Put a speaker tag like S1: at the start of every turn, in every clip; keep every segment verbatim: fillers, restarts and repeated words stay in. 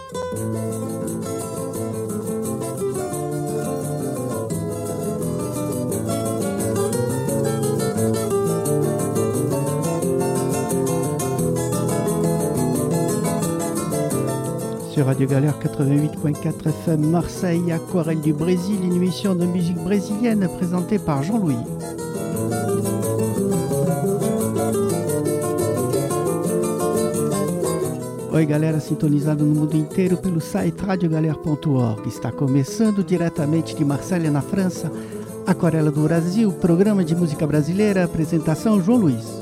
S1: Sur Radio Galère quatre-vingt-huit point quatre F M Marseille, Aquarelle du Brésil, une émission de musique brésilienne présentée par Jean-Louis. Oi galera, sintonizado no mundo inteiro pelo site radio galère ponto org. Está começando diretamente de Marselha, na França, Aquarela do Brasil, programa de música brasileira, apresentação João Luiz.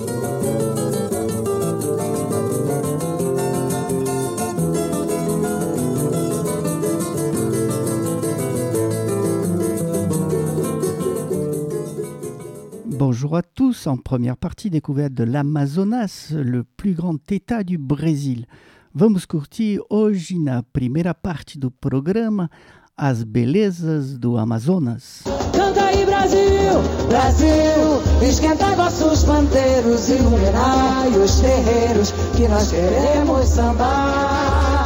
S1: Bonjour à tous, en première partie découverte de l'Amazonas, le plus grand état du Brasil. Vamos curtir hoje na primeira parte do programa as belezas do Amazonas.
S2: Canta aí Brasil, Brasil, esquenta vossos pandeiros, iluminai os terreiros que nós queremos sambar.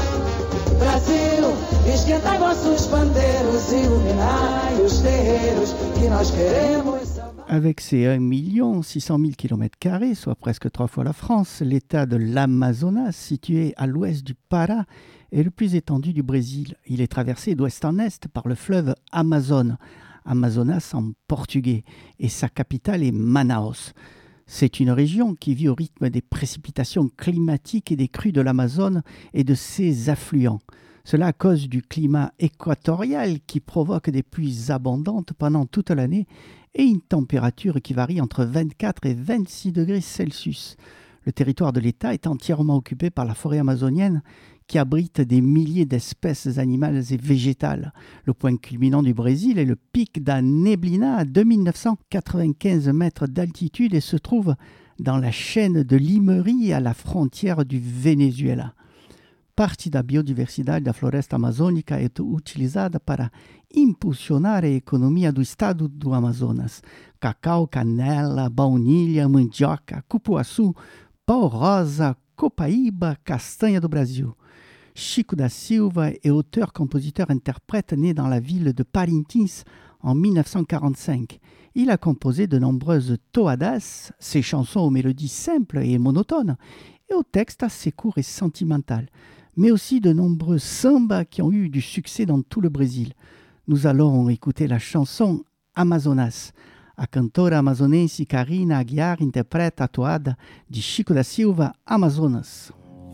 S2: Brasil, esquenta vossos pandeiros, iluminai os terreiros que nós queremos sambar.
S1: Avec ses un million six cent mille kilomètres carrés, soit presque trois fois la France, l'état de l'Amazonas, situé à l'ouest du Pará, est le plus étendu du Brésil. Il est traversé d'ouest en est par le fleuve Amazone, Amazonas en portugais, et sa capitale est Manaus. C'est une région qui vit au rythme des précipitations climatiques et des crues de l'Amazone et de ses affluents. Cela à cause du climat équatorial qui provoque des pluies abondantes pendant toute l'année et une température qui varie entre vingt-quatre et vingt-six degrés Celsius. Le territoire de l'État est entièrement occupé par la forêt amazonienne qui abrite des milliers d'espèces animales et végétales. Le point culminant du Brésil est le pic da Neblina à deux mille neuf cent quatre-vingt-quinze mètres d'altitude et se trouve dans la chaîne de Limery à la frontière du Venezuela. Parte da biodiversidade da floresta amazônica é utilizada para impulsionar a economia do estado do Amazonas. Cacau, canela, baunilha, mandioca, cupuaçu, pau rosa, copaíba, castanha do Brasil. Chico da Silva est auteur, compositeur, interprète né dans la ville de Parintins en mille neuf cent quarante-cinq. Il a composé de nombreuses toadas, ses chansons aux mélodies simples et monotones, et aux textes assez courts et sentimentaux, mais aussi de nombreux sambas qui ont eu du succès dans tout le Brésil. Nous allons écouter la chanson Amazonas. A cantora amazonense Karina Aguiar interpreta a toada de Chico da Silva, Amazonas.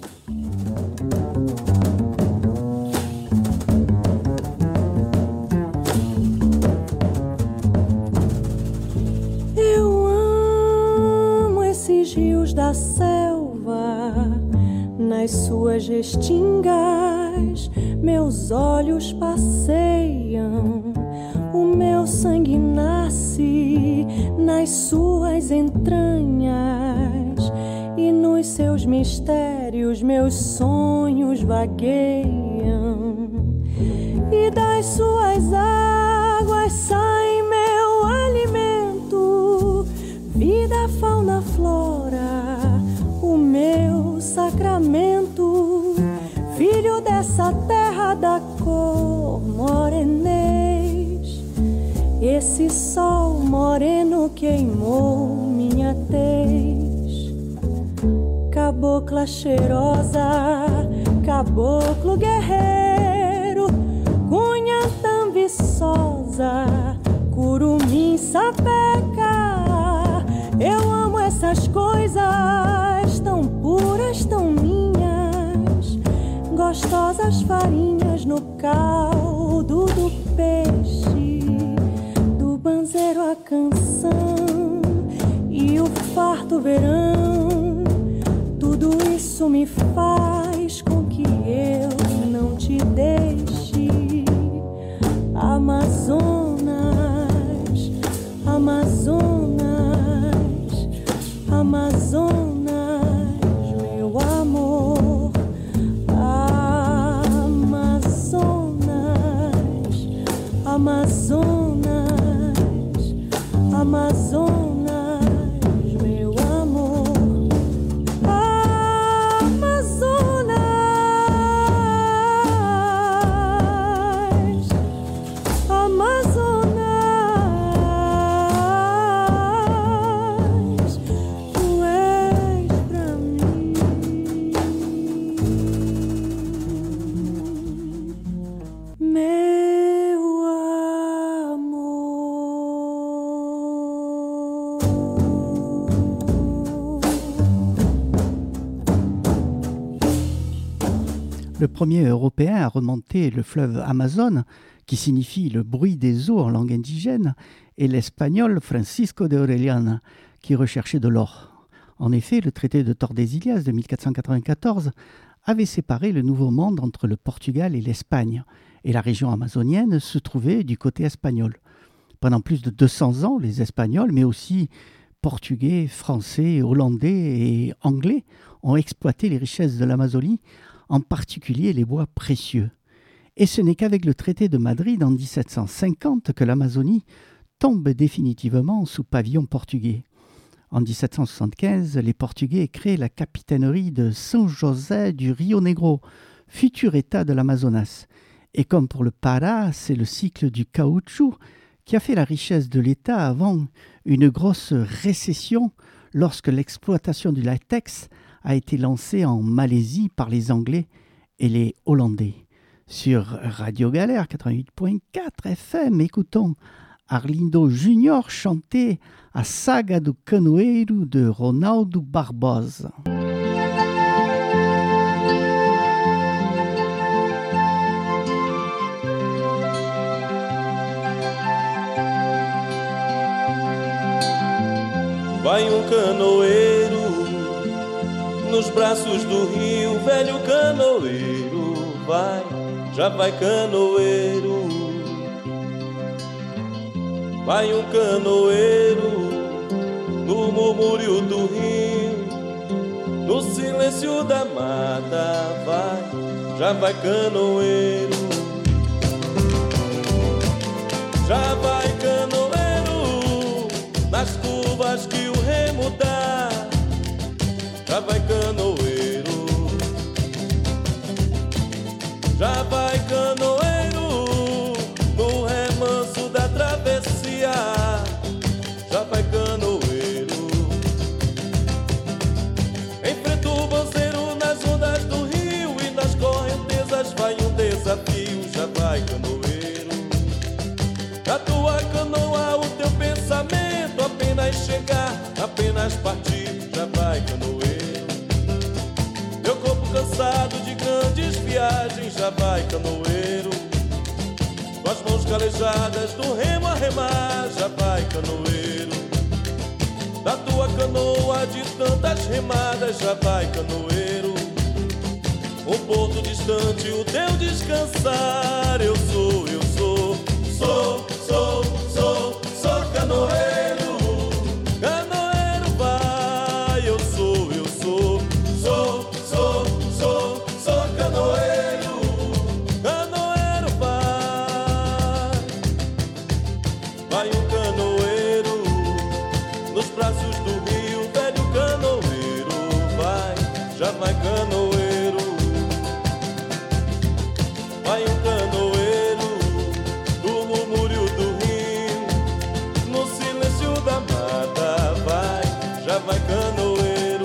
S3: Eu amo esses rios da selva, nas suas restingas meus olhos passeiam, o meu sangue nasce nas suas entranhas e nos seus mistérios meus sonhos vagueiam, e das suas águas sai meu alimento, vida, fauna, flora, o meu sacramento, filho dessa terra da cor morenês. Esse sol moreno queimou minha tez. Cabocla cheirosa, caboclo guerreiro, cunha tão viçosa, curumim sapeca. Eu amo essas coisas tão puras, tão minhas, gostosas farinhas no caldo do peixe, do banzeiro a canção e o farto verão. Tudo isso me faz com que eu não te deixe. Amazonas, Amazonas, Amazonas, meu amor. Amazonas, Amazonas, Amazonas, meu amor. Amazonas,
S1: Le premier Européen à remonter le fleuve Amazone, qui signifie le bruit des eaux en langue indigène, est l'Espagnol Francisco de Orellana, qui recherchait de l'or. En effet, le traité de Tordesillas de mille quatre cent quatre-vingt-quatorze avait séparé le Nouveau Monde entre le Portugal et l'Espagne, et la région amazonienne se trouvait du côté espagnol. Pendant plus de deux cents ans, les Espagnols, mais aussi Portugais, Français, Hollandais et Anglais, ont exploité les richesses de l'Amazonie, en particulier les bois précieux. Et ce n'est qu'avec le traité de Madrid en dix-sept cent cinquante que l'Amazonie tombe définitivement sous pavillon portugais. En dix-sept cent soixante-quinze, les Portugais créent la capitainerie de São José du Rio Negro, futur état de l'Amazonas. Et comme pour le Pará, c'est le cycle du caoutchouc qui a fait la richesse de l'État avant une grosse récession lorsque l'exploitation du latex a été lancée en Malaisie par les Anglais et les Hollandais. Sur Radio Galère quatre-vingt-huit point quatre F M, écoutons Arlindo Junior chanter A Saga do Canoeiro de Ronaldo Barbosa.
S4: Vai um canoeiro nos braços do rio, velho canoeiro, vai, já vai canoeiro. Vai um canoeiro no murmúrio do rio, no silêncio da mata, vai, já vai canoeiro. Já vai canoeiro nas curvas que o remo dá, já vai canoeiro. Já vai canoeiro no remanso da travessia, já vai canoeiro. Enfrenta o banzeiro nas ondas do rio e nas correntezas vai um desafio, já vai canoeiro. Da tua canoa o teu pensamento apenas chegar, apenas partir, já vai canoeiro. Teu corpo cansado de grandes viagens, já vai canoeiro. Com as mãos calejadas do remo a remar, já vai canoeiro. Da tua canoa de tantas remadas, já vai canoeiro. Um porto distante, o teu descansar, eu sou, eu sou, sou, sou, sou, sou canoeiro. Canoeiro vai, eu sou, eu sou, sou, sou, sou, sou canoeiro. Canoeiro vai, vai um canoeiro nos braços do rio, velho canoeiro, vai, já vai canoeiro. Vai um canoeiro no murmúrio do rio, no silêncio da mata, vai, já vai canoeiro.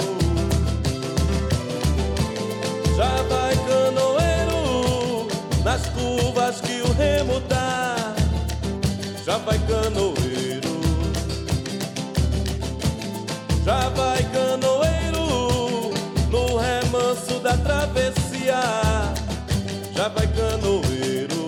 S4: Já vai canoeiro nas curvas que o remo dá, já vai canoeiro. Já vai canoeiro no remanso da travessia, já vai canoeiro.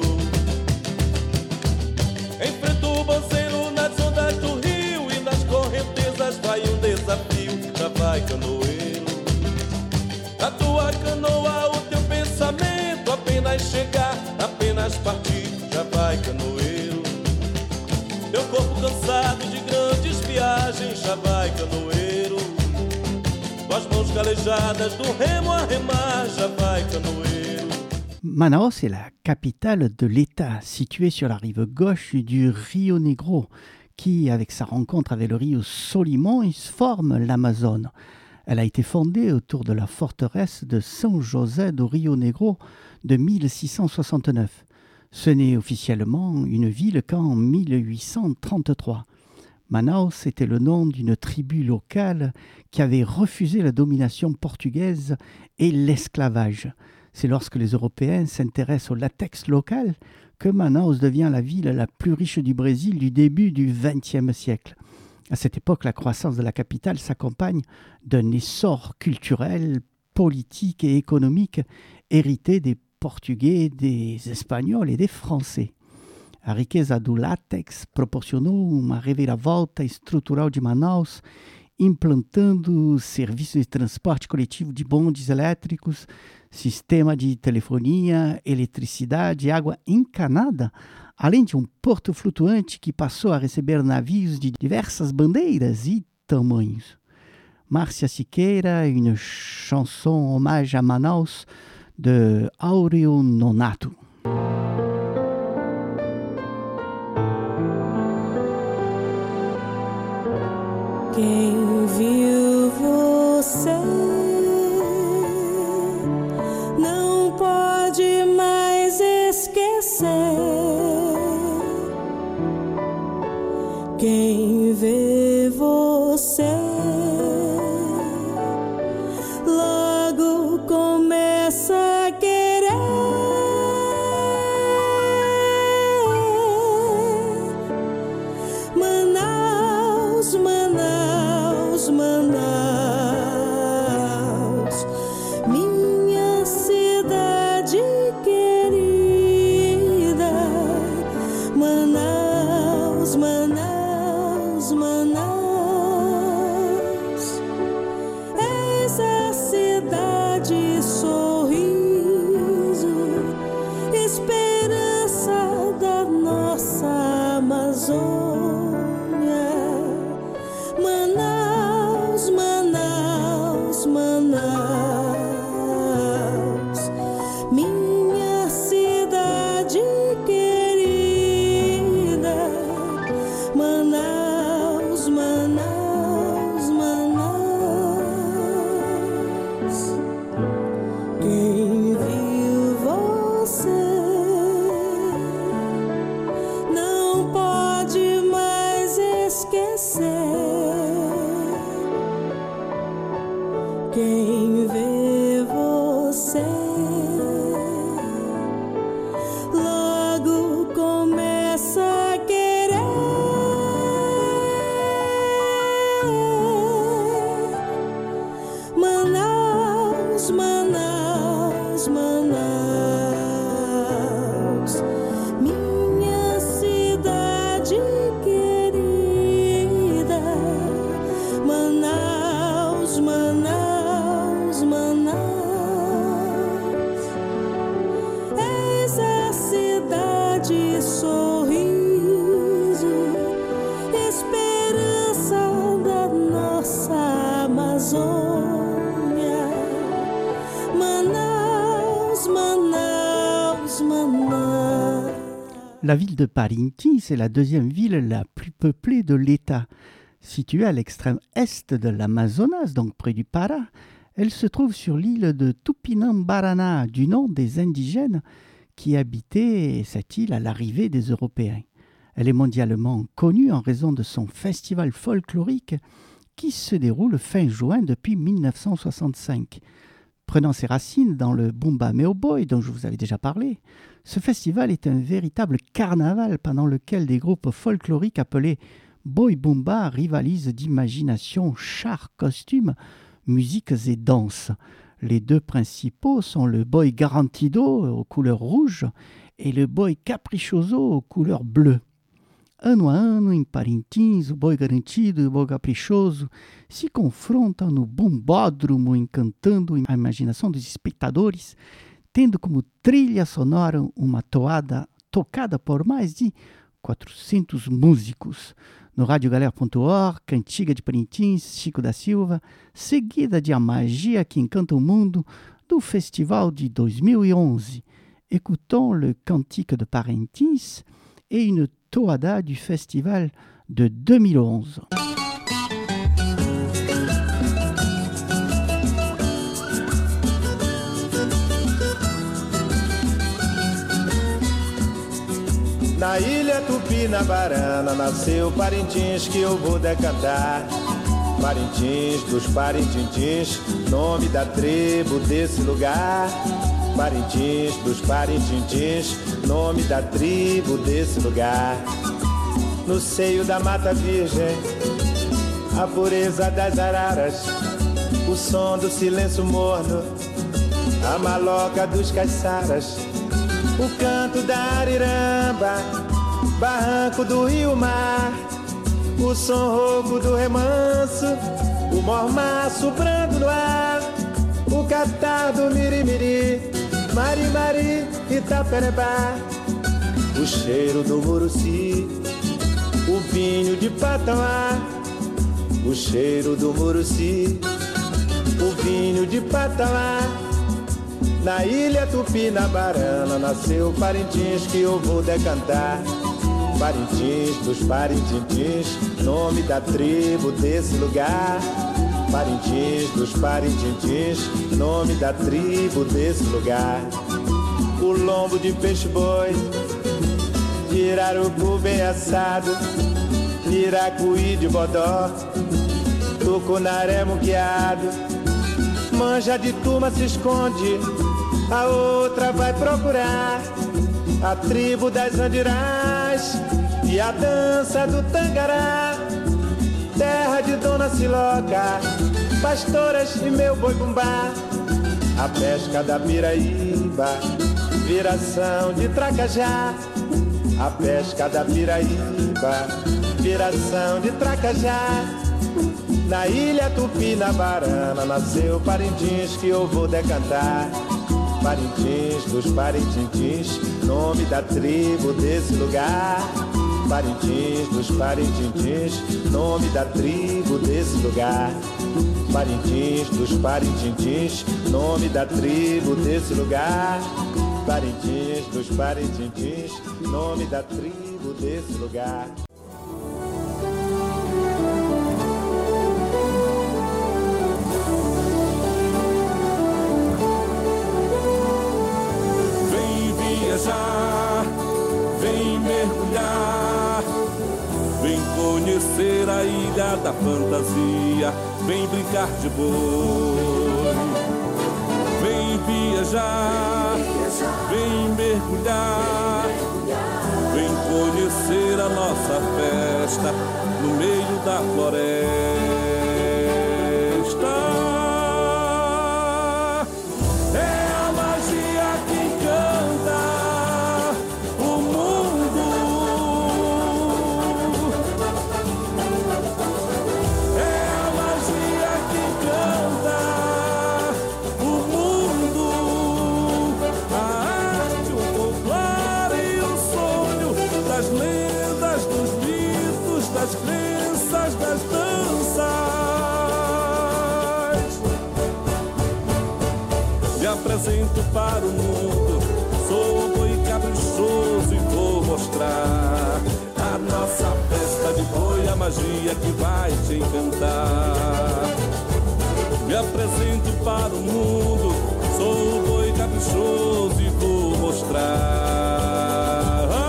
S4: Enfrenta o banzeiro nas ondas do rio e nas correntezas vai um desafio, já vai canoeiro. Da tua canoa o teu pensamento apenas chegar, apenas partir, já vai canoeiro. Teu corpo cansado de grandes viagens, já vai canoeiro. Com as mãos calejadas do remo a remar, já vai canoeiro.
S1: Manaus est la capitale de l'État, située sur la rive gauche du Rio Negro, qui, avec sa rencontre avec le Rio Solimões, forme l'Amazone. Elle a été fondée autour de la forteresse de São José do Rio Negro de mille six cent soixante-neuf. Ce n'est officiellement une ville qu'en mille huit cent trente-trois. Manaus était le nom d'une tribu locale qui avait refusé la domination portugaise et l'esclavage. C'est lorsque les Européens s'intéressent au latex local que Manaus devient la ville la plus riche du Brésil du début du vingtième siècle. À cette époque, la croissance de la capitale s'accompagne d'un essor culturel politique et économique héritée des Portugais, des Espagnols et des Français. A riqueza do látex proporcionou uma reviravolta estrutural de Manaus, implantando serviços de transporte coletivo de bondes elétricos, sistema de telefonia, eletricidade e água encanada, além de um porto flutuante que passou a receber navios de diversas bandeiras e tamanhos. Márcia Siqueira, une chanson hommage à Manaus de Áureo Nonato.
S3: Quem viu você não pode mais esquecer. Quem vê você logo começa a querer. Manaus, Manaus, Manaus, minha cidade querida. Manaus, Manaus, Manaus, eis a cidade sorriso, esperança da nossa Amazônia. Manaus, Manaus, Manaus, minha cidade querida. Manaus, Manaus, Manaus, quem viu você não pode mais esquecer. Quem vê você logo começa a querer. Manaus, Manaus, Manaus, minha cidade querida. Manaus, Manaus, Manaus, eis a cidade sorriso, esperança da nossa Amazônia. Manaus, Manaus, Manaus.
S1: La ville de Parintins est la deuxième ville la plus peuplée de l'État. Située à l'extrême est de l'Amazonas, donc près du Pará, elle se trouve sur l'île de Tupinambaraná, du nom des indigènes qui habitaient cette île à l'arrivée des Européens. Elle est mondialement connue en raison de son festival folklorique qui se déroule fin juin depuis mille neuf cent soixante-cinq. Prenant ses racines dans le Bumba Meu Boi dont je vous avais déjà parlé, ce festival est un véritable carnaval pendant lequel des groupes folkloriques appelés Boi Bumba rivalisent d'imagination, chars, costumes, musiques et danses. Les deux principaux sont le Boi Garantido aux couleurs rouges et le Boi Caprichoso aux couleurs bleues. Ano a ano, em Parintins, o boi garantido e o boi caprichoso se confrontam no bombódromo, encantando a imaginação dos espectadores, tendo como trilha sonora uma toada tocada por mais de quatrocentos músicos. No rádio galera ponto org, Cantiga de Parintins, Chico da Silva, seguida de A Magia que Encanta o Mundo, do festival de dois mil e onze. Écoutons le Cantique de Parintins et une toada du festival de deux mille onze.
S4: Na ilha Tupinambarana nasceu Parintins que eu vou decantar. Parintins dos Parintintins, nome da tribo desse lugar. Parintins dos Parintintins, nome da tribo desse lugar. No seio da Mata Virgem, a pureza das araras,
S5: o som do silêncio morno, a maloca dos caiçaras, o canto da ariramba, barranco do rio mar, o som rouco do remanso, o mormaço brando no ar, o catar do mirimiri, mari-mari, Itaperebá, o cheiro do muruci, o vinho de Patauá, o cheiro do muruci, o vinho de Patauá. Na ilha Tupinabarana nasceu Parintins que eu vou decantar. Parintins dos Parintintins, nome da tribo desse lugar. Parintins dos Parintintins, nome da tribo desse lugar. O lombo de peixe-boi, pirarucu bem assado, piracuí de bodó, tucunaré muqueado. Manja de turma se esconde, a outra vai procurar a tribo das Andirás e a dança do Tangará. Terra de Dona Siloca, pastoras e meu boi bumbá, a pesca da Piraíba, viração de Tracajá. A pesca da Piraíba, viração de Tracajá. Na ilha Tupinabarana nasceu Parintins que eu vou decantar. Parintins dos Parintintins, nome da tribo desse lugar. Parintins dos Parintintins, nome da tribo desse lugar. Parintins dos Parintintins, nome da tribo desse lugar. Parintins dos Parintintins, nome da tribo desse lugar.
S4: Vem viajar, vem mergulhar, vem conhecer a ilha da fantasia, vem brincar de boi. Vem viajar, vem mergulhar, vem conhecer a nossa festa no meio da floresta. É a magia que encanta o mundo. É a magia que encanta o mundo. A arte, o folclore e o sonho das lendas, dos mitos, das crenças, das danças. Me apresento para o mundo, sou boi caprichoso e vou mostrar a nossa festa de boi, a magia que vai te encantar. Me apresento para o mundo, sou boi caprichoso e vou mostrar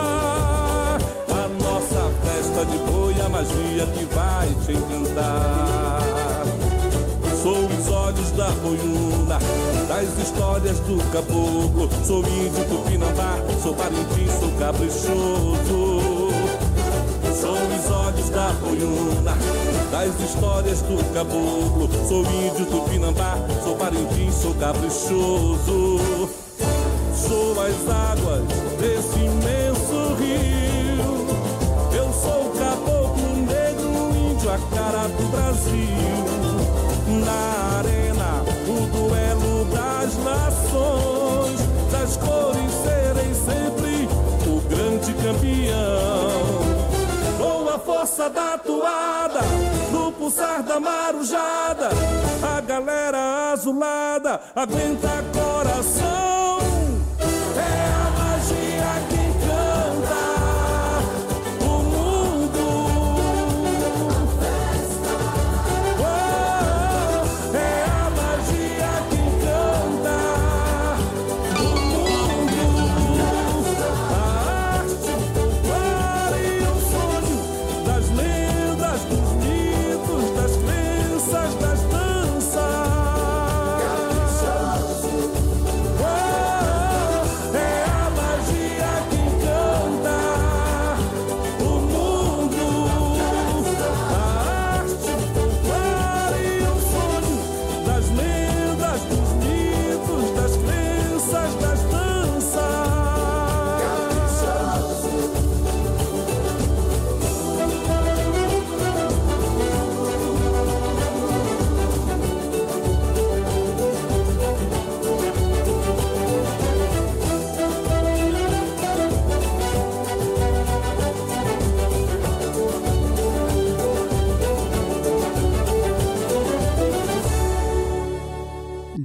S4: a nossa festa de boi, a magia que vai te encantar. Sou os olhos da boiuna, das histórias do caboclo. Sou índio Tupinambá, sou Parintins, sou caprichoso. Sou os olhos da boiuna, das histórias do caboclo. Sou índio Tupinambá, sou Parintins, sou caprichoso. Sou as águas desse imenso rio. Eu sou o caboclo negro, índio, a cara do Brasil. Na arena, o duelo das nações, das cores serei sempre o grande campeão. Com a força da toada, no pulsar da marujada, a galera azulada aguenta coração. É a magia que encanta o mundo. Oh, é a magia que encanta o mundo. A arte, o folclore e o sonho das lendas, dos mitos, das crenças, das danças. Oh,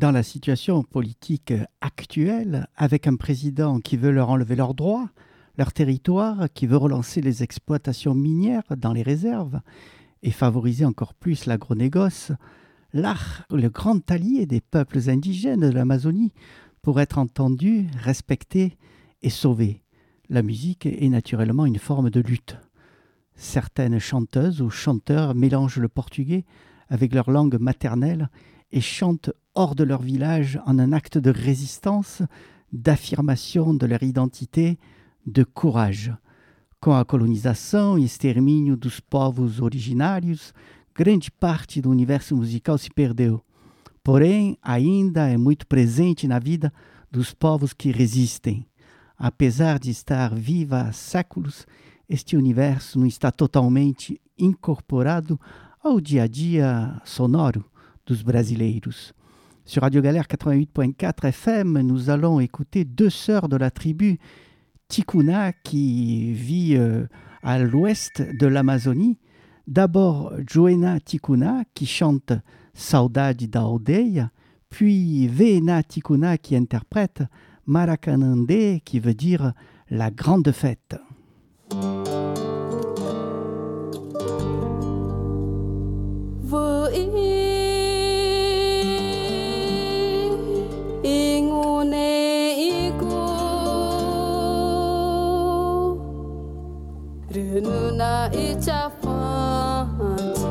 S1: dans la situation politique actuelle, avec un président qui veut leur enlever leurs droits, leur territoire, qui veut relancer les exploitations minières dans les réserves et favoriser encore plus l'agronégoce, l'art, le grand allié des peuples indigènes de l'Amazonie, pour être entendu, respecté et sauvé. La musique est naturellement une forme de lutte. Certaines chanteuses ou chanteurs mélangent le portugais avec leur langue maternelle et chantent hors de leur village en un acte de résistance, d'affirmation de leur identité, de courage. Com a colonização e extermínio dos povos originários, grande parte do universo musical se perdeu. Porém, ainda é muito presente na vida dos povos que resistem. Apesar de estar viva há séculos, este universo não está totalmente incorporado ao dia a dia sonoro dos brasileiros. Sur Radio Galère quatre-vingt-huit virgule quatre F M, nous allons écouter deux sœurs de la tribu Ticuna qui vit euh, à l'ouest de l'Amazonie. D'abord Joena Ticuna qui chante Saudade da Aldeia, puis Vena Ticuna qui interprète Maracanandê qui veut dire la grande fête.
S3: Renuna ichafanti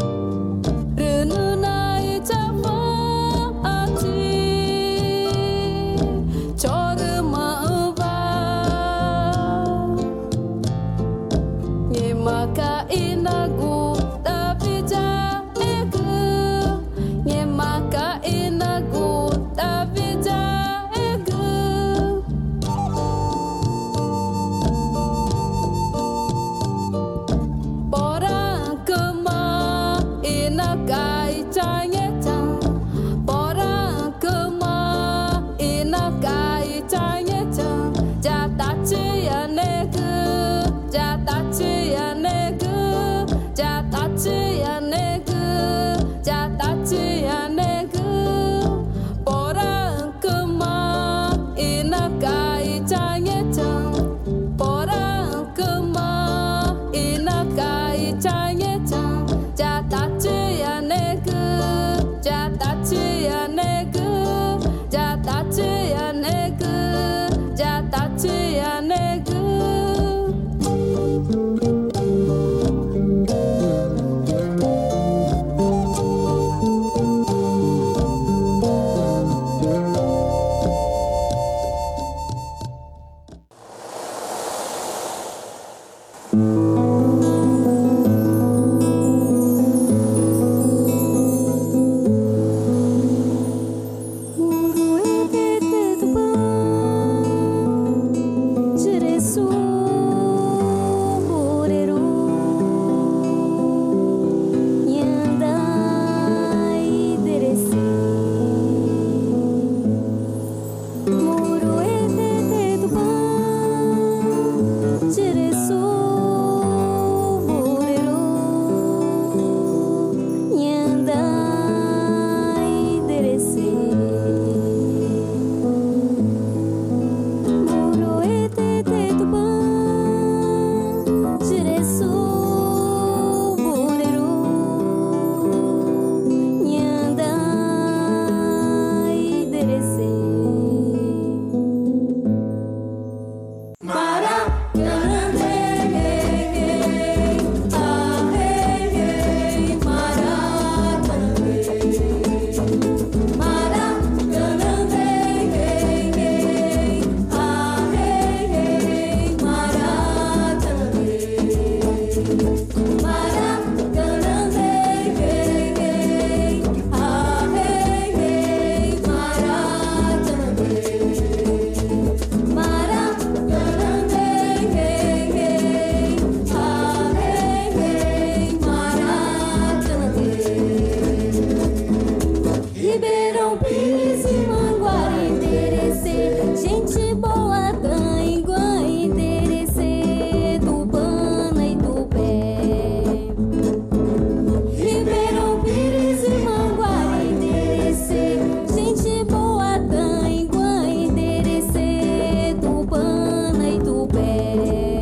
S3: Renuna ichafanti Ribeirão Pires e Manguara, Enderecê, gente boa, Tanguá, Enderecê, Tupana e Tupé. Ribeirão Pires e Manguara, Enderecê, gente boa, Tanguá, Enderecê, Tupana e Tupé.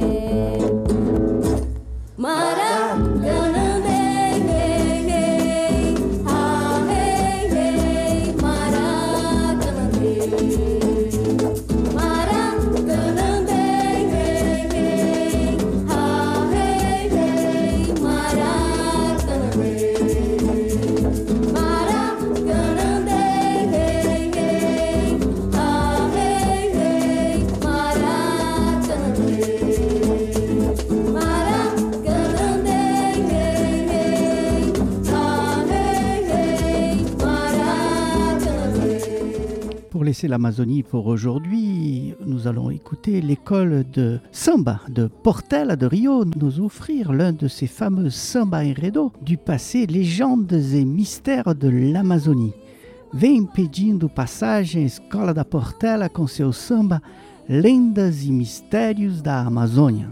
S3: Maracanã, hey, hey, hey, ah, hey, hey, Maracanã, hey. Maracanã, hey, hey, hey, ah, hey, hey, Maracanã, hey. Maracanã, hey, hey, hey, ah, hey, hey, Maracanã, hey. Maracanã, hey, hey, hey, ah, hey, hey, Maracanã, hey.
S1: Pour laisser l'Amazonie pour aujourd'hui, nous allons écouter l'école de samba de Portela de Rio nous offrir l'un de ces fameux samba enredo du passé, légendes et mystères de l'Amazonie. Vem pedindo passagem Escola da Portela com seu samba Lendas e Mistérios da Amazônia.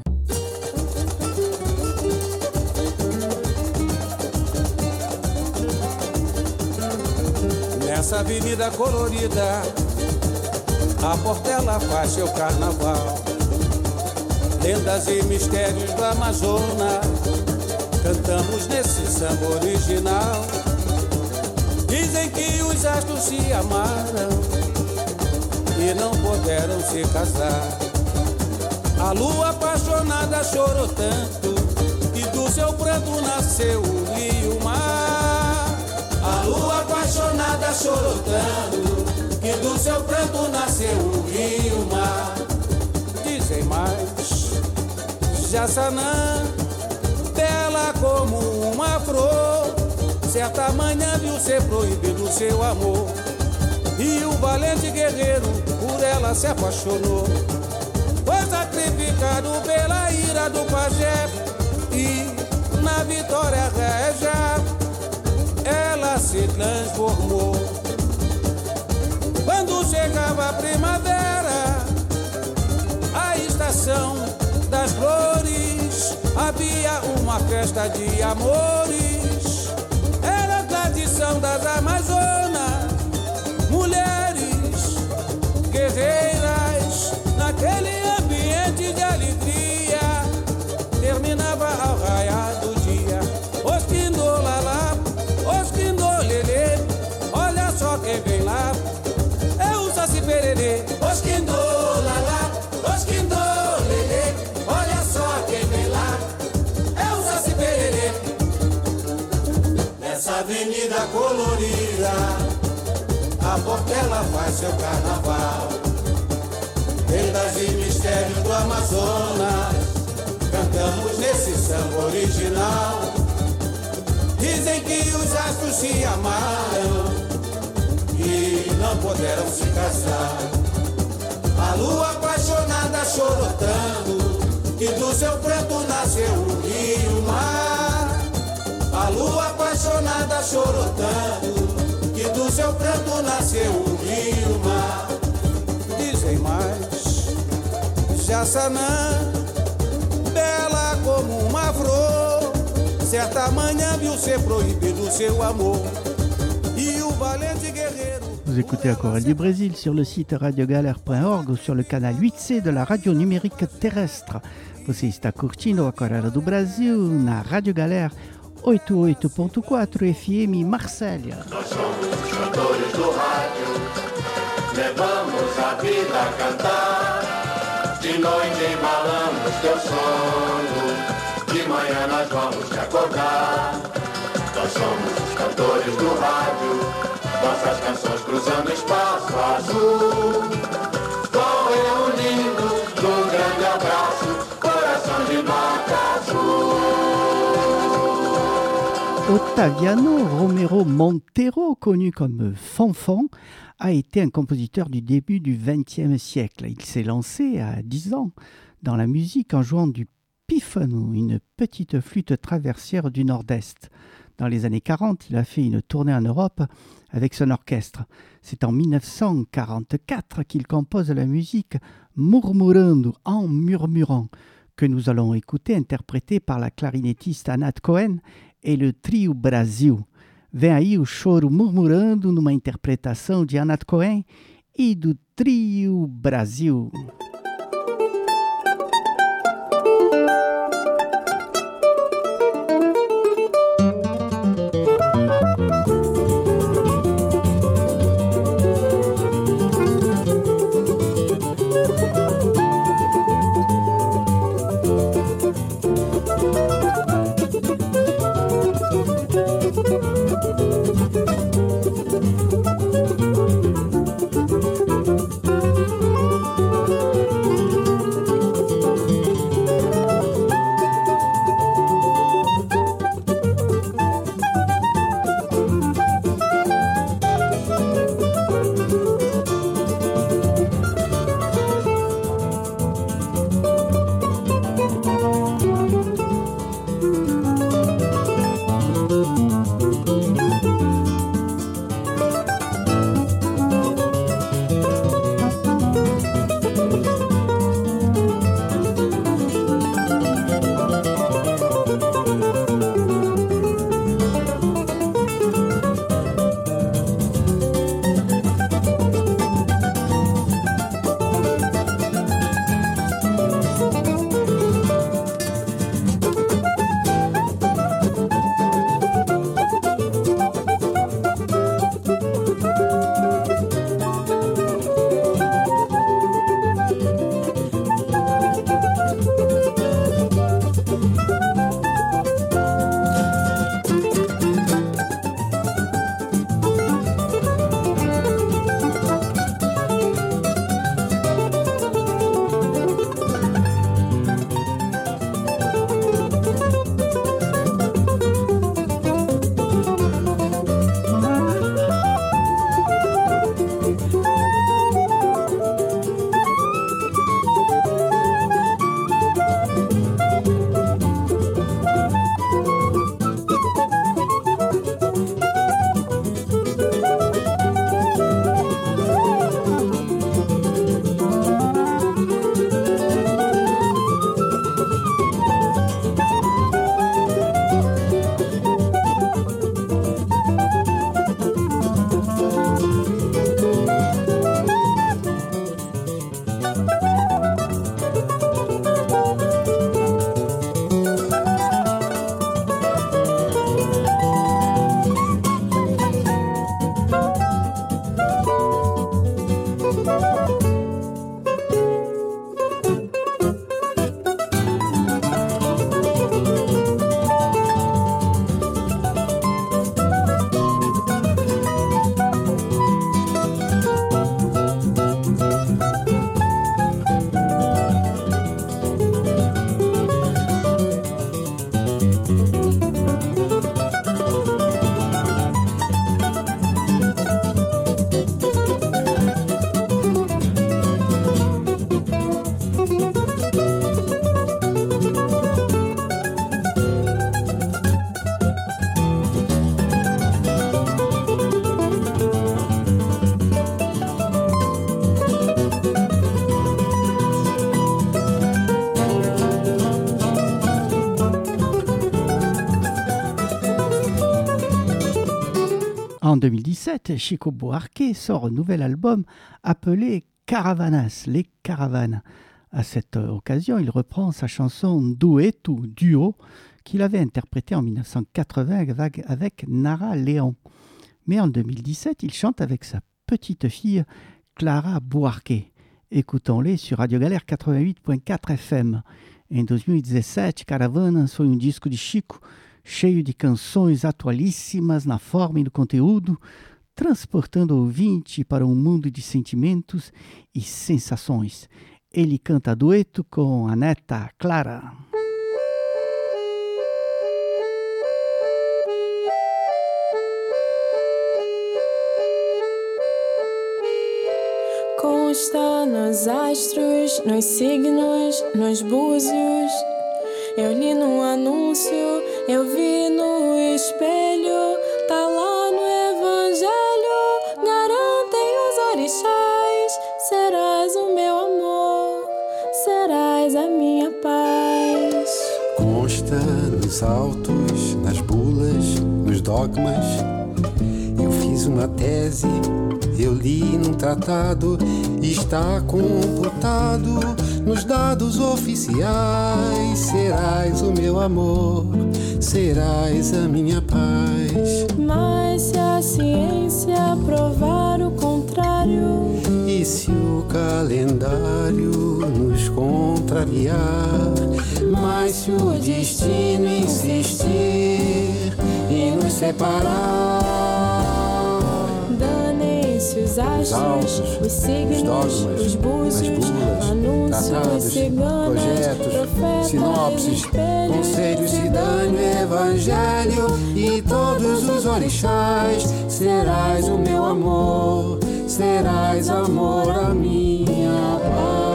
S6: Nessa avenida colorida, a Portela faz seu carnaval. Lendas e mistérios do Amazonas, cantamos nesse samba original. Dizem que os astros se amaram e não puderam se casar. A lua apaixonada chorou tanto que do seu pranto nasceu o rio mar. A lua apaixonada chorou tanto que do seu pranto nasceu o rio mar. Dizem mais, Jassanã, bela como uma flor, certa manhã viu ser proibido seu amor, e o valente guerreiro por ela se apaixonou. Foi sacrificado pela ira do pajé e na vitória régia ela se transformou. Quando chegava a primavera, a estação das flores, havia uma festa de amores. Era a tradição das Amazonas, mulheres guerreiras, naquele ambiente de alegria. Terminava ao raiar do dia, Osquindolalá, Osquindolelê, olha só quem vem lá, é o Saci Pererê. Osquindolalá, Osquindolelê, olha só quem vem lá, é o Saci Pererê. Nessa avenida colorida, a Portela faz seu carnaval. Lendas e mistérios do Amazonas, cantamos nesse samba original. Dizem que os astros se amaram e não puderam se casar. A lua apaixonada chorou tanto que do seu pranto nasceu o rio mar. A lua apaixonada chorou tanto que do seu pranto nasceu o rio mar. Dizem mais, Jassanã, bela como uma flor, certa manhã viu ser proibido seu amor, e o valente guerreiro.
S1: Vous écoutez Aquarelle du Brésil sur le site radiogalère point org ou sur le canal huit C de la radio numérique terrestre. Você está curtindo Aquarelle do Brasil na Rádio Galère oitenta e oito ponto quatro F M Marsella.
S7: Nós somos os cantores do rádio, levamos a vida a cantar. De noite embalamos teu sono, de manhã nós vamos te acordar. Nós somos os cantores do rádio, nossas canções cruzando o espaço azul. Com eu lindo, num grande abraço, coração de nota azul.
S1: Ottaviano Romero Montero, connu comme Fanfan, a été un compositeur du début du vingtième siècle. Il s'est lancé à dix ans dans la musique en jouant du pífano, une petite flûte traversière du nord-est. Dans les années quarante, il a fait une tournée en Europe avec son orchestre. C'est en mille neuf cent quarante-quatre qu'il compose la musique Murmurando, en murmurant, que nous allons écouter, interprétée par la clarinettiste Anat Cohen et le Trio Brasil. Vem aí o choro murmurando numa interpretação de Anat Cohen e do Trio Brasil. En deux mille dix-sept, Chico Buarque sort un nouvel album appelé Caravanas, les caravanes. À cette occasion, il reprend sa chanson Dueto, duo, qu'il avait interprétée en mille neuf cent quatre-vingts avec, avec Nara León. Mais en deux mille dix-sept, il chante avec sa petite fille Clara Buarque. Écoutons-les sur Radio Galère quatre-vingt-huit vírgula quatro F M. Em dois mil e dezessete, Caravanas foi um disco de Chico cheio de canções atualíssimas na forma e no conteúdo, transportando o ouvinte para um mundo de sentimentos e sensações. Ele canta dueto com a neta Clara.
S8: Consta nos astros, nos signos, nos búzios,
S3: Eu li no anúncio, eu vi no espelho, tá lá no evangelho, garantem os orixás. Serás o meu amor, serás a minha paz.
S8: Consta nos autos, nas bulas, nos dogmas. Eu fiz uma tese, eu li num tratado, está computado nos dados oficiais. Serás o meu amor, serás a minha paz.
S3: Mas se a ciência provar o contrário,
S8: e se o calendário nos contrariar, mas se o destino insistir e nos separar,
S3: danem-se os astros,
S8: altos,
S3: os signos,
S8: os dogmas,
S3: os búzios,
S8: as bulas,
S3: anúncios,
S8: tratados,
S3: ciganas,
S8: projetos,
S3: profetas,
S8: sinopses,
S3: espelhos,
S8: conselhos, cidânio, evangelho e todos os orixás. Serás o meu amor, serás amor a minha paz.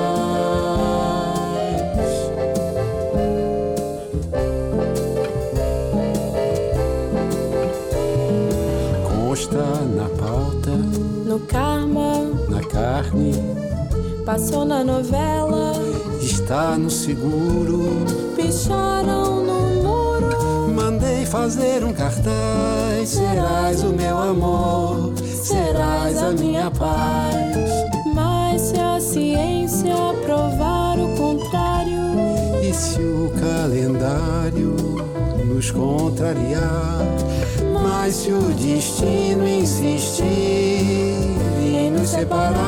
S8: Consta na pauta,
S3: no karma,
S8: na carne,
S3: passou na novela,
S8: está no seguro.
S3: picharam no muro.
S8: Mandei fazer um cartaz. Serás o meu amor, serás a minha paz.
S3: Mas se a ciência provar o contrário,
S8: E se o calendário nos contrariar, mas se o destino insistir em nos separar,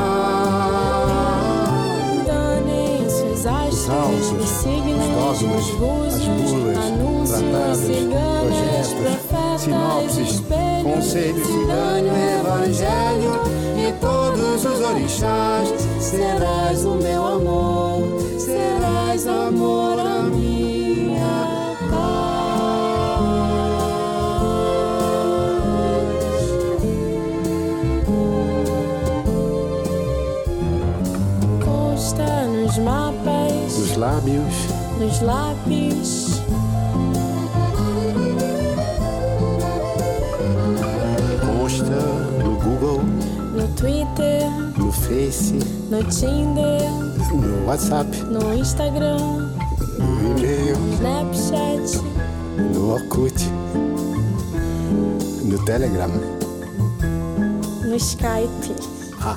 S3: danem-se os astros,
S8: altos,
S3: os signos,
S8: os dogmas,
S3: os búzios,
S8: as bulas,
S3: anúncios,
S8: tratados,
S3: ciganas,
S8: projetos,
S3: profetas,
S8: sinopses,
S3: espelhos,
S8: conselhos, cidânio, evangelho e todos os orixás. Serás o meu amor, serás amor a minha paz.
S3: consta nos mapas,
S8: Nos lábios,
S3: nos lápis,
S8: consta no Google,
S3: no Twitter,
S8: no Face,
S3: no Tinder,
S8: no WhatsApp,
S3: no Instagram,
S8: no e-mail,
S3: Snapchat,
S8: no Orkut, no Telegram.
S3: no Skype.
S8: Ah,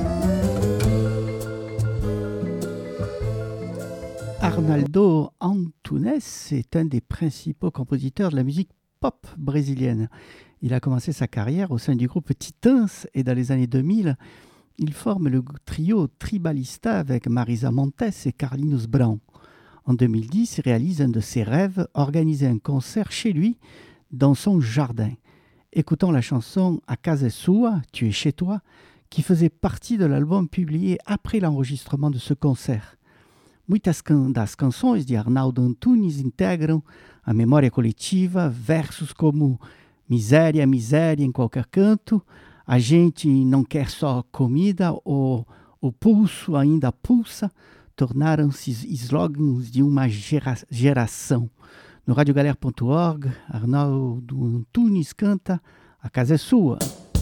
S1: Arnaldo Antunes est un des principaux compositeurs de la musique pop brésilienne. Il a commencé sa carrière au sein du groupe Titãs et dans les années deux mille, il forme le trio Tribalista avec Marisa Montes et Carlinhos Brown. En deux mille dix, il réalise un de ses rêves, organiser un concert chez lui dans son jardin. Écoutons la chanson A Casa é Sua, Tu es chez toi, qui faisait partie de l'album publié après l'enregistrement de ce concert. Muitas can- das canções de Arnaldo Antunes integram a memória coletiva, versos como miséria, miséria em qualquer canto, a gente não quer só comida, ou o pulso ainda pulsa, tornaram-se slogans de uma gera- geração. No radiogalera ponto org, Arnaldo Antunes canta A Casa é Sua.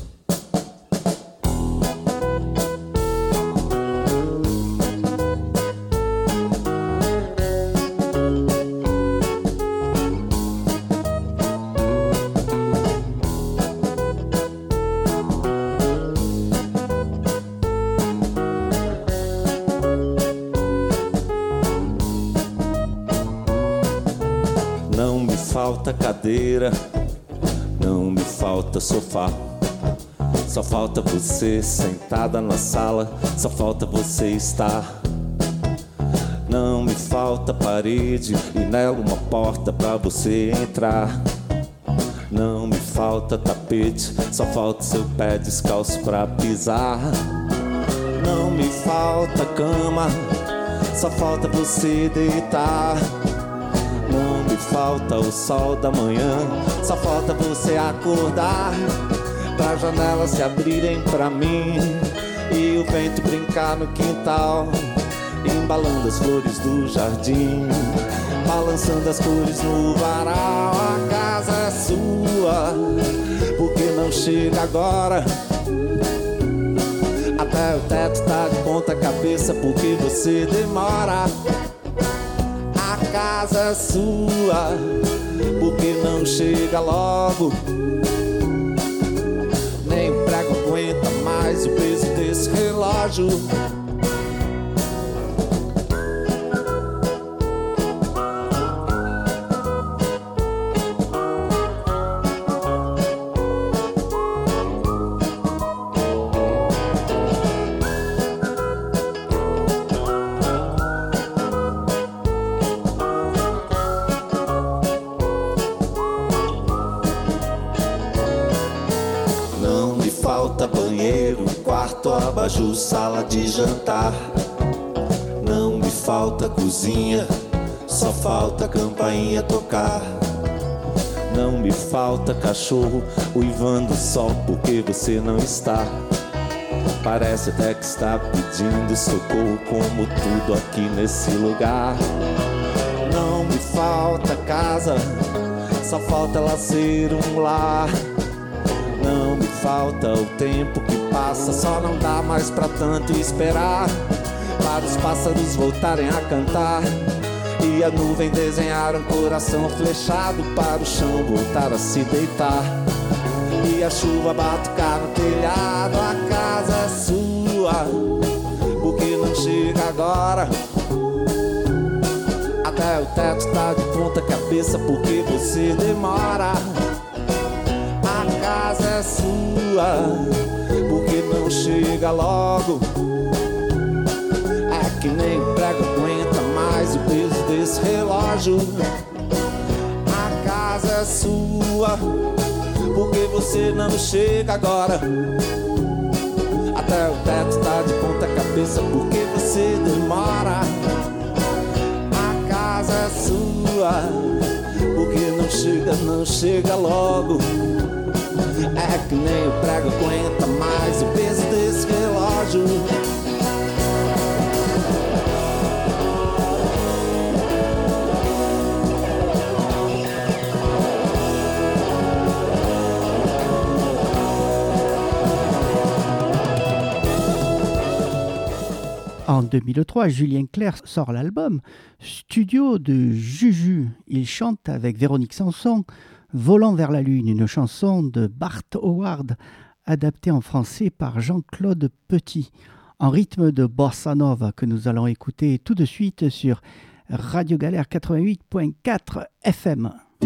S4: Não me falta cadeira, não me falta sofá. Só falta você sentada na sala, só falta você estar. Não me falta parede e nela uma porta pra você entrar. Não me falta tapete, só falta seu pé descalço pra pisar. Não me falta cama, só falta você deitar. Não me falta o sol da manhã, só falta você acordar. Pra janelas se abrirem pra mim e o vento brincar no quintal, embalando as flores do jardim.
S6: balançando as cores no varal. A casa é sua, por que não chega agora? Até o teto tá de ponta cabeça, por que você demora? A casa é sua, por que não chega logo? Nem o prego aguenta mais o peso desse relógio. Abajur, sala de jantar. Não me falta cozinha, só falta campainha tocar. Não me falta cachorro uivando sol porque você não está. Parece até que está pedindo socorro, como tudo aqui nesse lugar. Não me falta casa, só falta ela ser um lar. Não me falta o tempo que passa, só não dá mais pra tanto esperar. Para os pássaros voltarem a cantar e a nuvem desenhar um coração flechado, para o chão voltar a se deitar e a chuva batucar no telhado. A casa é sua, por que não chega agora? Até o teto tá de ponta cabeça, por que você demora? A casa é sua, por que não chega logo? É que nem o prego aguenta mais o peso desse relógio. A casa é sua, por que você não chega agora? Até o teto tá de ponta cabeça, por que você demora? A casa é sua, por que não chega, não chega logo? É que nem o prego aguenta mais o peso desse relógio.
S1: En deux mille trois, Julien Clerc sort l'album Studio de Juju. Il chante avec Véronique Sanson Volant vers la lune, une chanson de Bart Howard adaptée en français par Jean-Claude Petit, en rythme de bossa nova que nous allons écouter tout de suite sur Radio Galère quatre-vingt-huit virgule quatre F M.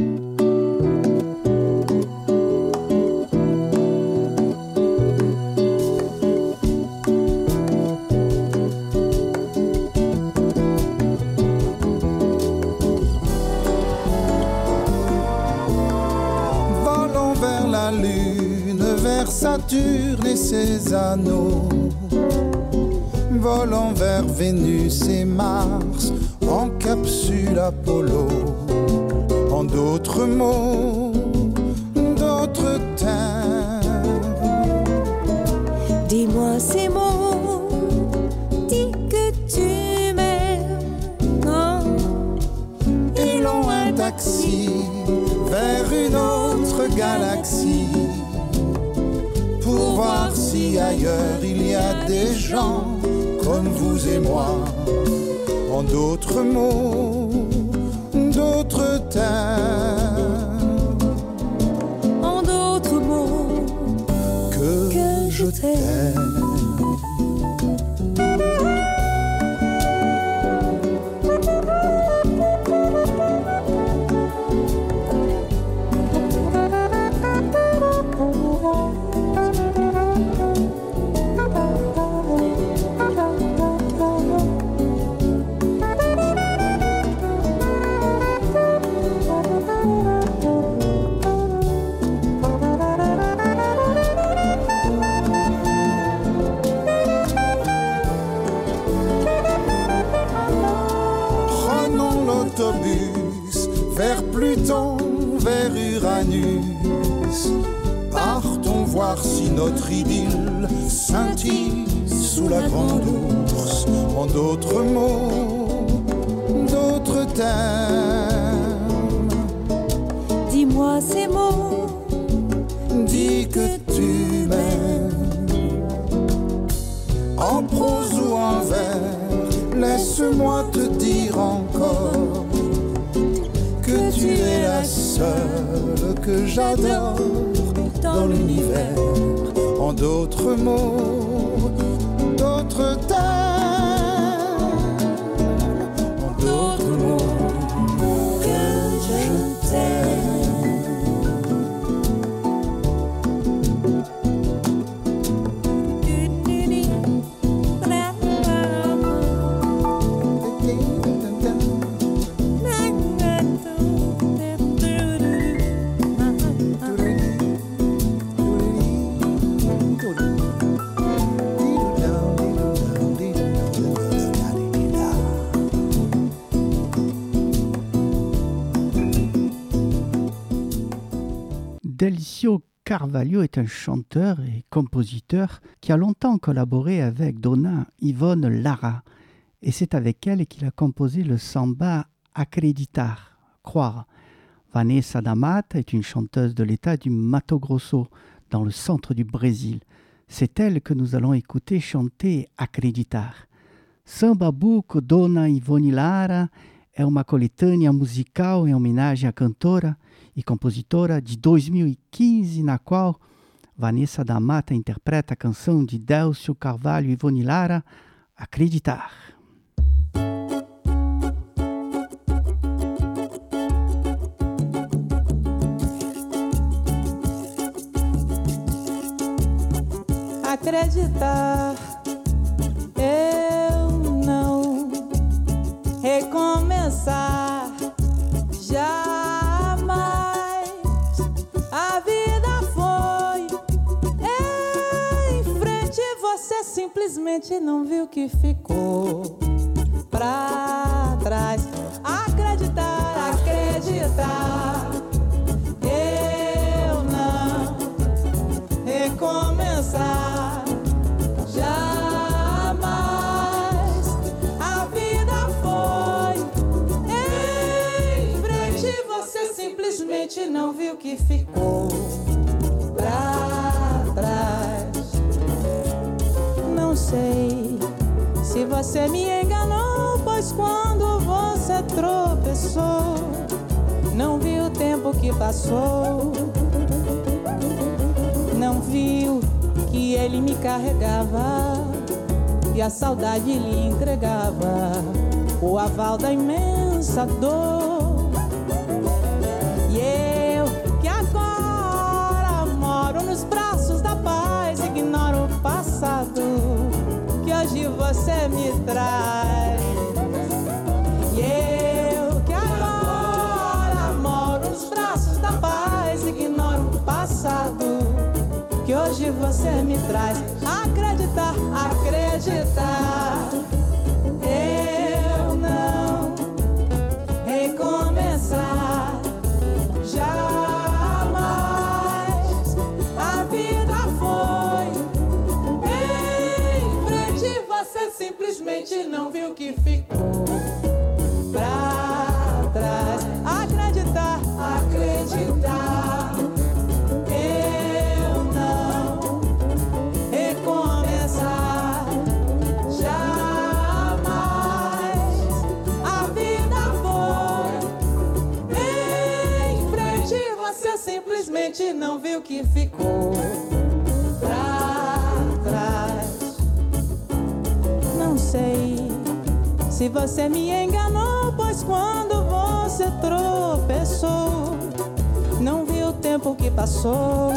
S9: Saturne et ses anneaux, volons vers Vénus et Mars en capsule Apollo. En d'autres mots, d'autres terres.
S3: Dis-moi ces mots, dis que tu m'aimes. Non.
S9: Et l'on un taxi vers une autre galaxie, pour voir si ailleurs il y a des gens comme vous et moi. En d'autres mots, d'autres terres.
S3: En d'autres mots,
S9: que, que je t'aime. Vers Pluton, vers Uranus, partons voir si notre idylle scintille sous la grande ours. En d'autres mots, d'autres t'aime.
S3: Dis-moi ces mots,
S9: dis que tu m'aimes. En prose ou en vers, laisse-moi te dire encore que tu es la seule que j'adore dans l'univers. En d'autres mots, d'autres termes, en d'autres mots, que je t'aime.
S1: Delcio Carvalho est un chanteur et compositeur qui a longtemps collaboré avec Donna Ivone Lara. Et c'est avec elle qu'il a composé le samba Acreditar, croire. Vanessa da Mata est une chanteuse de l'état du Mato Grosso, dans le centre du Brésil. C'est elle que nous allons écouter chanter Acreditar. Samba Buco Donna Ivone Lara é uma coletânea musical em homenagem à cantora e compositora de dois mil e quinze, na qual Vanessa da Mata interpreta a canção de Delcio Carvalho e Ivone Lara, Acreditar.
S10: Acreditar, eu não recomeçar jamais. A vida foi em frente, você simplesmente não viu que ficou pra trás. Acreditar, acreditar, eu não recomeçar. Não viu que ficou pra trás. Não sei se você me enganou, pois quando você tropeçou, não viu o tempo que passou. Não viu que ele me carregava e a saudade lhe entregava o aval da imensa dor. Que hoje você me traz. E eu que agora moro nos braços da paz, ignoro o passado que hoje você me traz. Acreditar, acreditar, eu não recomeçar jamais. A vida foi simplesmente não viu que ficou pra trás. Acreditar, acreditar, eu não recomeçar jamais. A vida foi em frente, você simplesmente não viu que ficou pra trás. Não sei se você me enganou, pois quando você tropeçou, não viu o tempo que passou.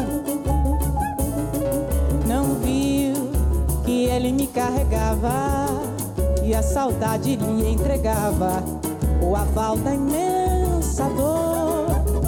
S10: Não viu que ele me carregava e a saudade lhe entregava o aval da imensa dor.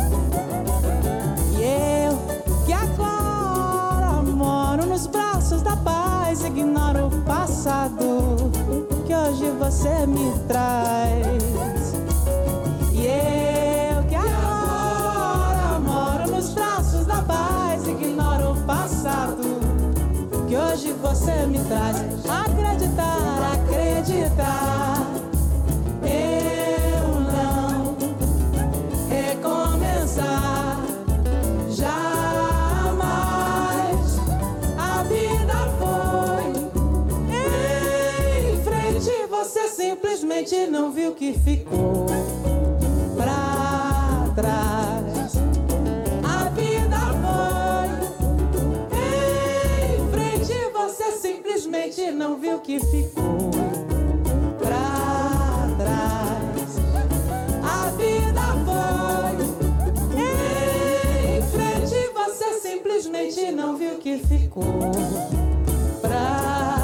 S10: E eu que agora moro nos braços da paz, ignoro o passado que hoje você me traz. E eu que agora moro nos braços da paz, ignoro o passado que hoje você me traz. Acreditar, acreditar, eu não simplesmente não viu que ficou pra trás. A vida foi em frente, você simplesmente não viu que ficou pra trás. A vida foi em frente, você simplesmente não viu que ficou pra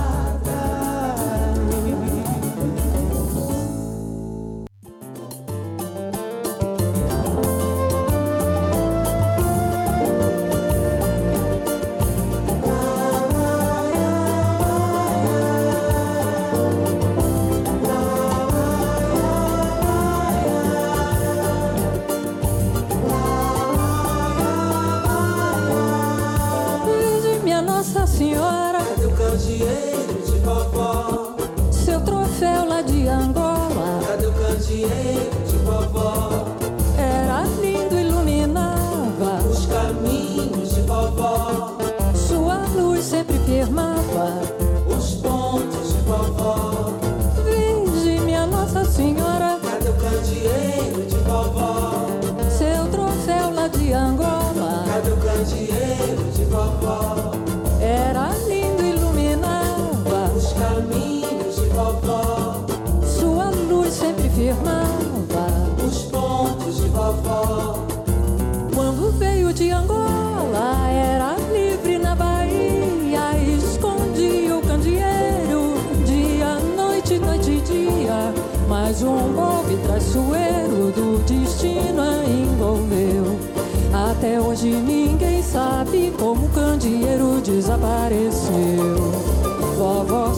S3: Senhora,
S6: cadê o candeeiro de vovó?
S3: Seu troféu lá de Angola,
S6: cadê o candeeiro de vovó?
S3: Era lindo, iluminava
S6: os caminhos de vovó.
S3: Sua luz sempre firmava
S6: os pontos de vovó.
S3: Virgem, minha Nossa Senhora,
S6: cadê o candeeiro de vovó?
S3: Seu troféu lá de Angola,
S6: cadê o candeeiro de vovó?
S3: Era lindo, iluminava
S6: os caminhos de vovó.
S3: Sua luz sempre firmava
S6: os pontos de vovó.
S3: Quando veio de Angola, era livre na Bahia, escondia o candeeiro, dia, noite, noite e dia. Mas um golpe traiçoeiro do destino a envolveu. Até hoje ninguém sabe como o candeeiro desapareceu. Vovó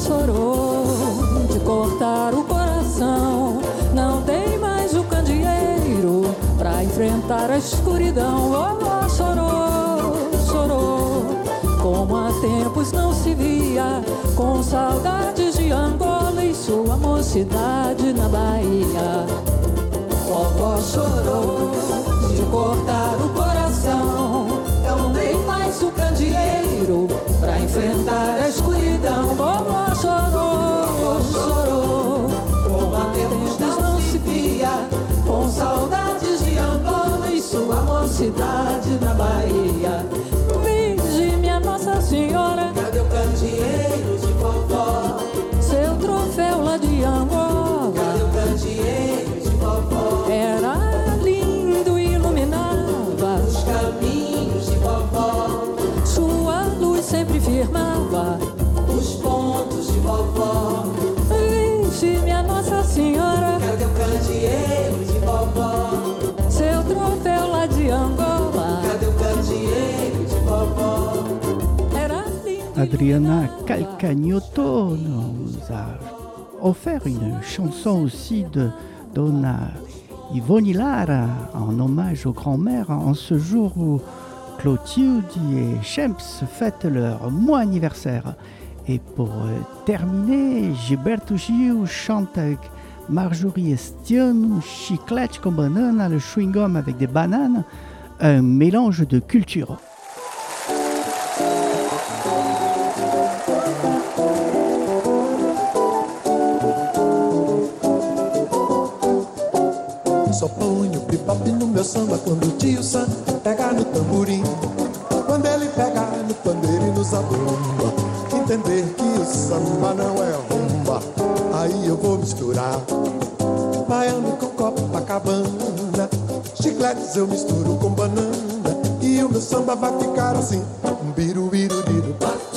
S3: chorou de cortar o coração, não tem mais o candeeiro pra enfrentar a escuridão. Vovó chorou, chorou, como há tempos não se via, com saudades de Angola e sua mocidade na Bahia. Vovó chorou de cortar o coração, não tem mais o candeeiro pra enfrentar a escuridão. Vovó chorou, chorou, como há tempos não se via, com saudades de Angola e sua mocidade na Bahia. Virgem, minha Nossa Senhora,
S6: cadê o candeeiro de vovó?
S3: Seu troféu lá de Angola,
S6: cadê o candeeiro de vovó?
S3: Era lindo, iluminava
S6: os caminhos de vovó.
S3: Sua luz sempre firmava
S6: os pontos de vovó.
S3: Vixe, minha Nossa Senhora,
S6: cadê o candeeiro de vovó?
S3: Seu troféu lá de Angola,
S6: cadê o candeeiro de vovó?
S3: Era lindo.
S1: Adriana Calcagnoto nous a offert une chanson aussi de Donna Ivone Lara en hommage aux grands-mères en ce jour où Clotilde et Shemps fêtent leur mois anniversaire. Et pour terminer, Gilberto Gil chante avec Marjorie Estienne, chiclete com banana, le chewing-gum avec des bananes, un mélange de cultures.
S11: Só ponho bebop no meu samba quando o tio Sam pega no tamborim. Quando ele pega no pandeiro e no zabumba, entender que o samba não é rumba, aí eu vou misturar baiano com Copacabana, chicletes eu misturo com banana, e o meu samba vai ficar assim: biru biru biru,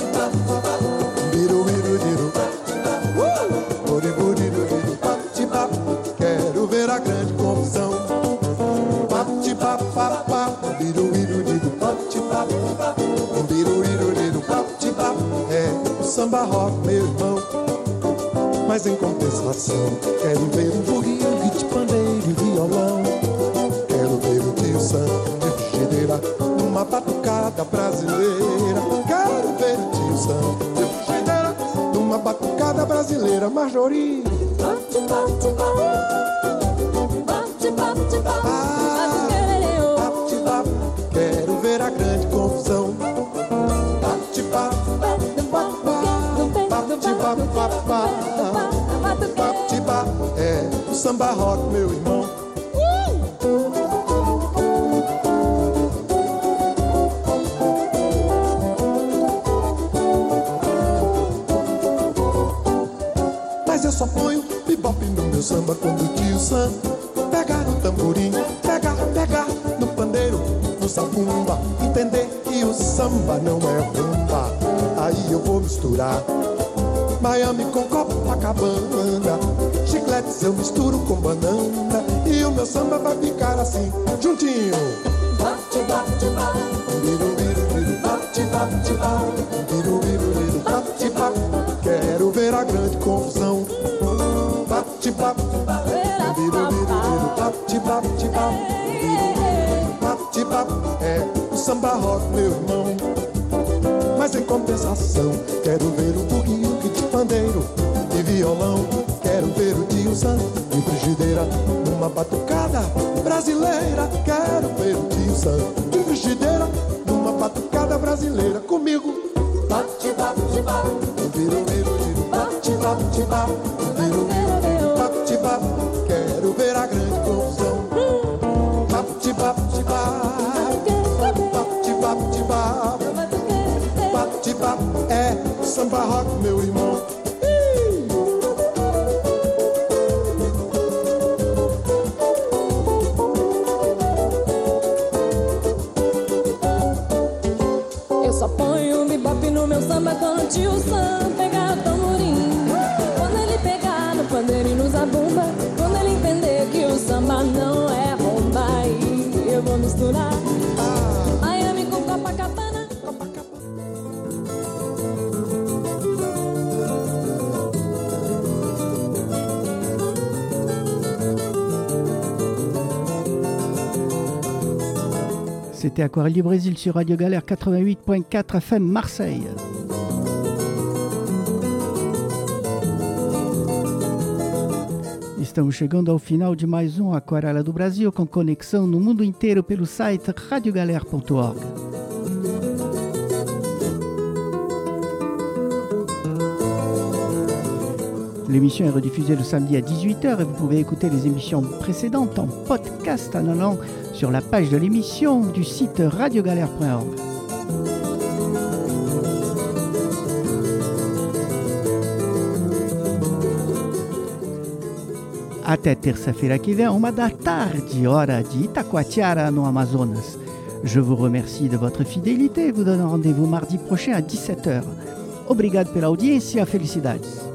S11: biru biru biru, buri buri biru, quero ver a grande confusão. Bate papapá, biru biru biru, bate papapá, biru biru biru, bate papapá. É o samba rock, meu irmão. Mas em compensação, quero ver um burrinho de pandeiro e violão. Quero ver o tio Sam de frigideira numa batucada brasileira. Quero ver o tio Sam de frigideira numa batucada brasileira. Marjorie, bate, bate, bate, bate, bate, bate, bate, quero ver a grande confusão. Bate, bate, bate, bate, bate, bate, bate, é samba rock, meu irmão. Mas eu só ponho bebop no meu samba quando o tio Sam pegar no tamborim, pegar, pegar no pandeiro, no zabumba, entender que o samba não é rumba. Aí eu vou misturar Miami com Copacabana, chicletes eu misturo com banana, e o meu samba vai ficar assim, juntinho. Bate, bate, bate, biru, biru, biru, bate, bate, bate, biru, biru, biru, bate, bate. Quero ver a grande confusão. Bate, bate, biru, biru, biru, bate, bate, bate, biru, biru, bate, bate. É o samba rock, meu irmão. Mas em compensação, quero ver o bugue-ugue de pandeiro e violão. Quero ver o tio Sam e frigideira numa batucada brasileira. Quero ver o tio Sam de frigideira numa batucada brasileira. Comigo. Bate, bate, bate, viro, viro, viro, bate, bate, bate, viro, viro, viro, bate, bate. Quero ver a grande confusão. Bate, bate, bate, bate, bate, bate. Bate, bate, é samba rock, meu irmão.
S3: Eu só ponho bebop no meu samba quando o tio Sam pegar o tamborim. Quando ele pegar no pandeiro e no zabumba, quando ele entender que o samba não é rumba, aí eu vou misturar Miami com Copacabana.
S1: C'était Aquarelle du Brésil sur Radio Galère quatre-vingt-huit point quatre F M Marseille. Estamos chegando ao final de mais um Aquarela do Brasil, com conexão no mundo inteiro pelo site radio galère ponto org. L'émission est rediffusée le samedi à dix-huit heures et vous pouvez écouter les émissions précédentes en podcast en allant sur la page de l'émission du site radio galère point org. Até terça-feira que vem, uma da tarde, hora de Itacoatiara, no Amazonas. Je vous remercie de votre fidélité et vous donne rendez-vous mardi prochain à dix-sept heures. Obrigado pela audiência, felicidades.